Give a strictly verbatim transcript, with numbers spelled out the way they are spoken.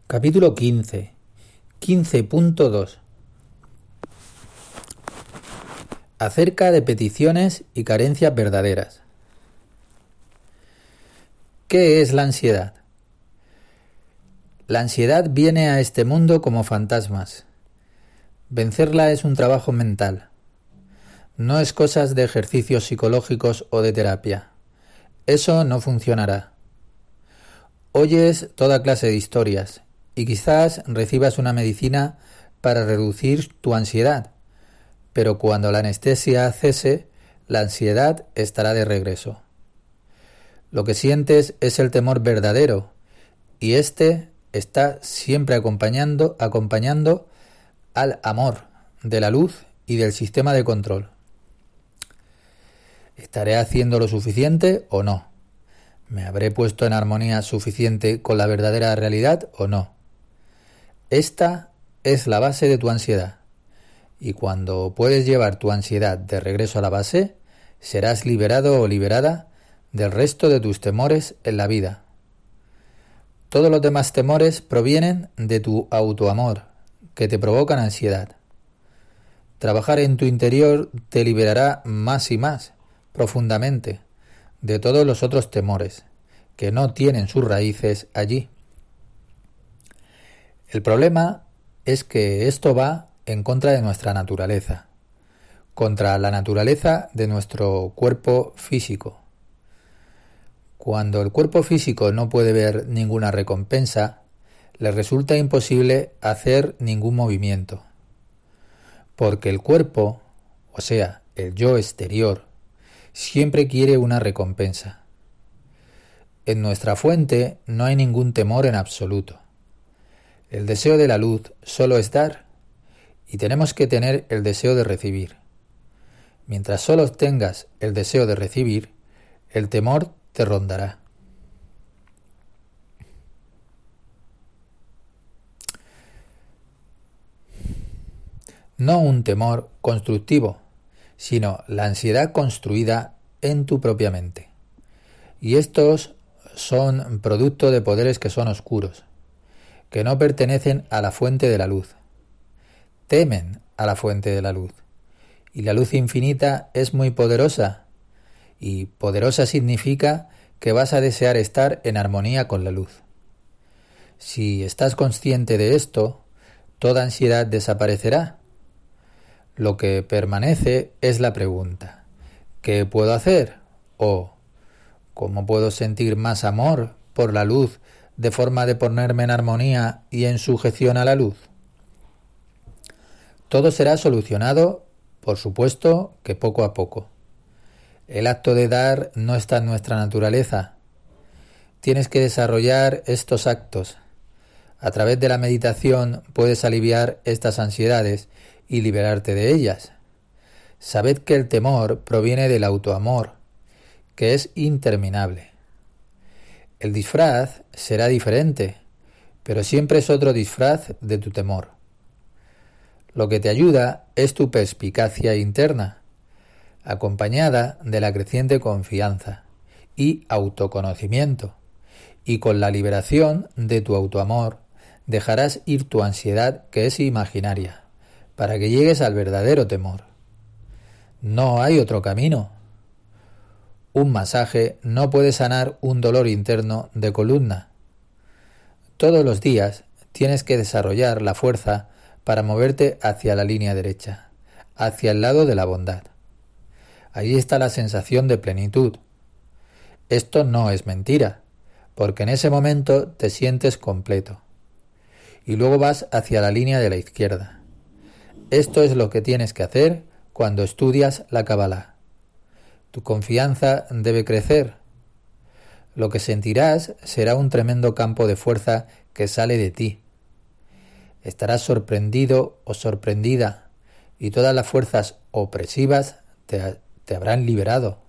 Capítulo quince. quince punto dos. Acerca de peticiones y carencias verdaderas. ¿Qué es la ansiedad? La ansiedad viene a este mundo como fantasmas. Vencerla es un trabajo mental. No es cosas de ejercicios psicológicos o de terapia. Eso no funcionará. Oyes toda clase de historias y quizás recibas una medicina para reducir tu ansiedad, pero cuando la anestesia cese, la ansiedad estará de regreso. Lo que sientes es el temor verdadero, y éste está siempre acompañando, acompañando al amor de la luz y del sistema de control. ¿Estaré haciendo lo suficiente o no? ¿Me habré puesto en armonía suficiente con la verdadera realidad o no? Esta es la base de tu ansiedad, y cuando puedes llevar tu ansiedad de regreso a la base, serás liberado o liberada del resto de tus temores en la vida. Todos los demás temores provienen de tu autoamor, que te provocan ansiedad. Trabajar en tu interior te liberará más y más, profundamente, de todos los otros temores, que no tienen sus raíces allí. El problema es que esto va en contra de nuestra naturaleza, contra la naturaleza de nuestro cuerpo físico. Cuando el cuerpo físico no puede ver ninguna recompensa, le resulta imposible hacer ningún movimiento, porque el cuerpo, o sea, el yo exterior, siempre quiere una recompensa. En nuestra fuente no hay ningún temor en absoluto. El deseo de la luz solo es dar, y tenemos que tener el deseo de recibir. Mientras solo tengas el deseo de recibir, el temor te rondará. No un temor constructivo, sino la ansiedad construida en tu propia mente. Y estos son producto de poderes que son oscuros, que no pertenecen a la fuente de la luz. Temen a la fuente de la luz. Y la luz infinita es muy poderosa. Y poderosa significa que vas a desear estar en armonía con la luz. Si estás consciente de esto, toda ansiedad desaparecerá. Lo que permanece es la pregunta: ¿qué puedo hacer? O ¿cómo puedo sentir más amor por la luz de forma de ponerme en armonía y en sujeción a la luz? Todo será solucionado, por supuesto, que poco a poco. El acto de dar no está en nuestra naturaleza. Tienes que desarrollar estos actos. A través de la meditación puedes aliviar estas ansiedades y liberarte de ellas. Sabed que el temor proviene del autoamor, que es interminable. El disfraz será diferente, pero siempre es otro disfraz de tu temor. Lo que te ayuda es tu perspicacia interna, acompañada de la creciente confianza y autoconocimiento, y con la liberación de tu autoamor dejarás ir tu ansiedad, que es imaginaria, para que llegues al verdadero temor. No hay otro camino. Un masaje no puede sanar un dolor interno de columna. Todos los días tienes que desarrollar la fuerza para moverte hacia la línea derecha, hacia el lado de la bondad. Allí está la sensación de plenitud. Esto no es mentira, porque en ese momento te sientes completo. Y luego vas hacia la línea de la izquierda. Esto es lo que tienes que hacer cuando estudias la Kabbalah. Tu confianza debe crecer. Lo que sentirás será un tremendo campo de fuerza que sale de ti. Estarás sorprendido o sorprendida, y todas las fuerzas opresivas te, te habrán liberado.